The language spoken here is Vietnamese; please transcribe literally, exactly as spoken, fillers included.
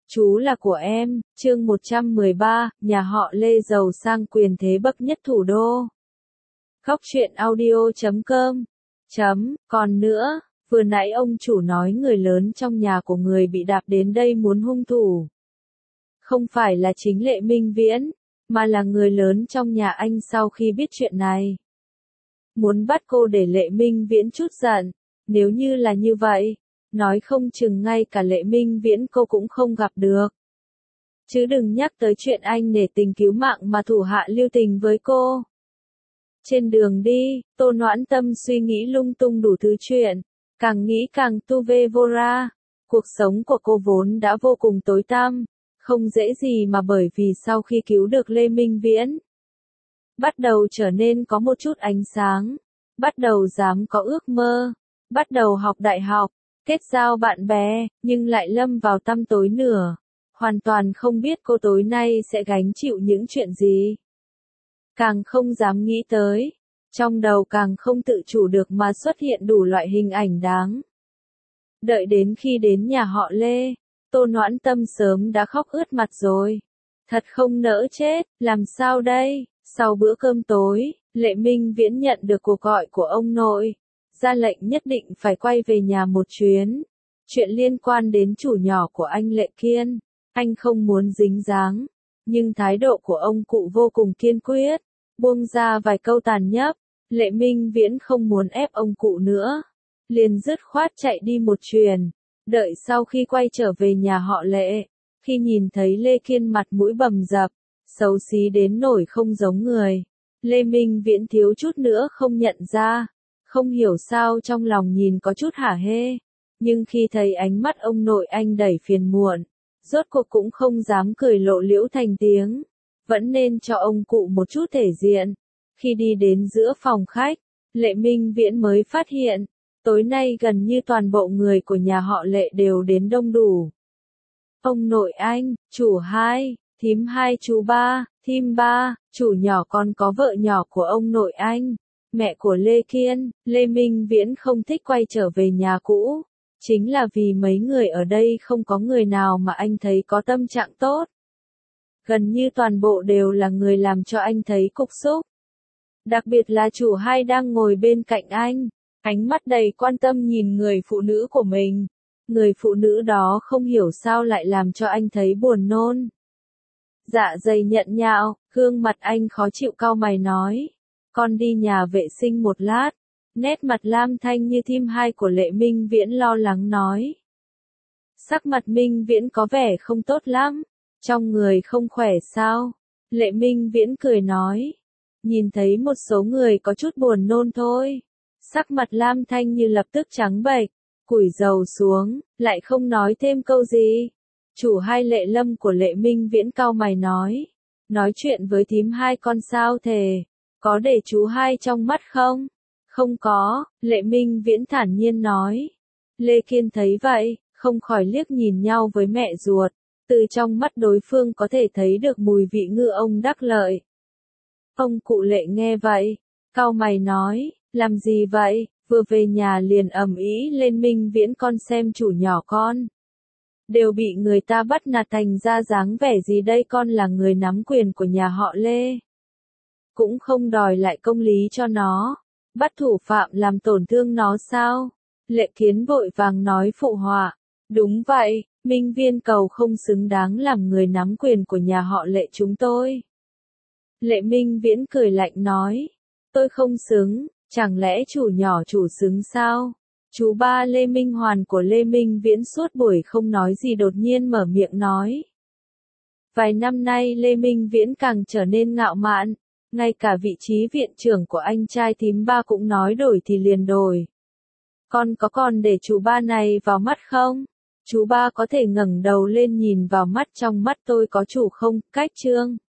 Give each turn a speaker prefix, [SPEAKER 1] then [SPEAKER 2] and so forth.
[SPEAKER 1] Chú là của em, chương một trăm mười ba, nhà họ Lê giàu sang quyền thế bậc nhất thủ đô. Góc truyện audio chấm com. Chấm, còn nữa, vừa nãy ông chủ nói người lớn trong nhà của người bị đạp đến đây muốn hung thủ. Không phải là chính Lệ Minh Viễn, mà là người lớn trong nhà anh sau khi biết chuyện này. Muốn bắt cô để Lệ Minh Viễn chút giận, nếu như là như vậy, nói không chừng ngay cả Lệ Minh Viễn cô cũng không gặp được. Chứ đừng nhắc tới chuyện anh nể tình cứu mạng mà thủ hạ lưu tình với cô. Trên đường đi, Tô Noãn Tâm suy nghĩ lung tung đủ thứ chuyện, càng nghĩ càng tu vê vô ra. Cuộc sống của cô vốn đã vô cùng tối tăm, không dễ gì mà bởi vì sau khi cứu được Lê Minh Viễn, bắt đầu trở nên có một chút ánh sáng, bắt đầu dám có ước mơ, bắt đầu học đại học, kết giao bạn bè, nhưng lại lâm vào tăm tối nửa, hoàn toàn không biết cô tối nay sẽ gánh chịu những chuyện gì. Càng không dám nghĩ tới, trong đầu càng không tự chủ được mà xuất hiện đủ loại hình ảnh đáng. Đợi đến khi đến nhà họ Lê, Tô Noãn Tâm sớm đã khóc ướt mặt rồi. Thật không nỡ chết, làm sao đây? Sau bữa cơm tối, Lệ Minh Viễn nhận được cuộc gọi của ông nội, ra lệnh nhất định phải quay về nhà một chuyến. Chuyện liên quan đến chủ nhỏ của anh Lệ Kiên, anh không muốn dính dáng, nhưng thái độ của ông cụ vô cùng kiên quyết, buông ra vài câu tàn nhẫn. Lệ Minh Viễn không muốn ép ông cụ nữa, liền dứt khoát chạy đi một chuyền. Đợi sau khi quay trở về nhà họ Lệ, khi nhìn thấy Lê Kiên mặt mũi bầm dập, xấu xí đến nổi không giống người, Lê Minh Viễn thiếu chút nữa không nhận ra, không hiểu sao trong lòng nhìn có chút hả hê, nhưng khi thấy ánh mắt ông nội anh đầy phiền muộn, rốt cuộc cũng không dám cười lộ liễu thành tiếng, vẫn nên cho ông cụ một chút thể diện. Khi đi đến giữa phòng khách, Lệ Minh Viễn mới phát hiện, tối nay gần như toàn bộ người của nhà họ Lệ đều đến đông đủ. Ông nội anh, chủ hai, thím hai, chú ba, thím ba, chủ nhỏ còn có vợ nhỏ của ông nội anh, mẹ của Lê Kiên. Lê Minh Viễn không thích quay trở về nhà cũ, chính là vì mấy người ở đây không có người nào mà anh thấy có tâm trạng tốt. Gần như toàn bộ đều là người làm cho anh thấy cục xúc. Đặc biệt là chủ hai đang ngồi bên cạnh anh, ánh mắt đầy quan tâm nhìn người phụ nữ của mình. Người phụ nữ đó không hiểu sao lại làm cho anh thấy buồn nôn. Dạ dày nhận nhạo, gương mặt anh khó chịu cau mày nói. Con đi nhà vệ sinh một lát. Nét mặt lam thanh như thím hai của Lệ Minh Viễn lo lắng nói. Sắc mặt Minh Viễn có vẻ không tốt lắm. Trong người không khỏe sao? Lệ Minh Viễn cười nói. Nhìn thấy một số người có chút buồn nôn thôi. Sắc mặt lam thanh như lập tức trắng bệch, củi dầu xuống, lại không nói thêm câu gì. Chủ hai Lệ Lâm của Lệ Minh Viễn cau mày nói. Nói chuyện với thím hai con sao thề, có để chú hai trong mắt không? Không có, Lệ Minh Viễn thản nhiên nói. Lê Kiên thấy vậy, không khỏi liếc nhìn nhau với mẹ ruột, từ trong mắt đối phương có thể thấy được mùi vị ngư ông đắc lợi. Ông cụ Lệ nghe vậy, cau mày nói, làm gì vậy, vừa về nhà liền ầm ĩ lên Minh Viễn con xem chủ nhỏ con. Đều bị người ta bắt nạt thành ra dáng vẻ gì đây, con là người nắm quyền của nhà họ Lê. Cũng không đòi lại công lý cho nó, bắt thủ phạm làm tổn thương nó sao? Lệ Kiến vội vàng nói phụ họa, đúng vậy, Minh Viên cầu không xứng đáng làm người nắm quyền của nhà họ Lệ chúng tôi. Lệ Minh Viễn cười lạnh nói, tôi không xứng, chẳng lẽ chủ nhỏ chủ xứng sao? Chú ba Lê Minh Hoàn của Lê Minh Viễn suốt buổi không nói gì đột nhiên mở miệng nói. Vài năm nay Lê Minh Viễn càng trở nên ngạo mạn, ngay cả vị trí viện trưởng của anh trai thím ba cũng nói đổi thì liền đổi. Con có còn để chú ba này vào mắt không? Chú ba có thể ngẩng đầu lên nhìn vào mắt, trong mắt tôi có chủ không? Cách chương.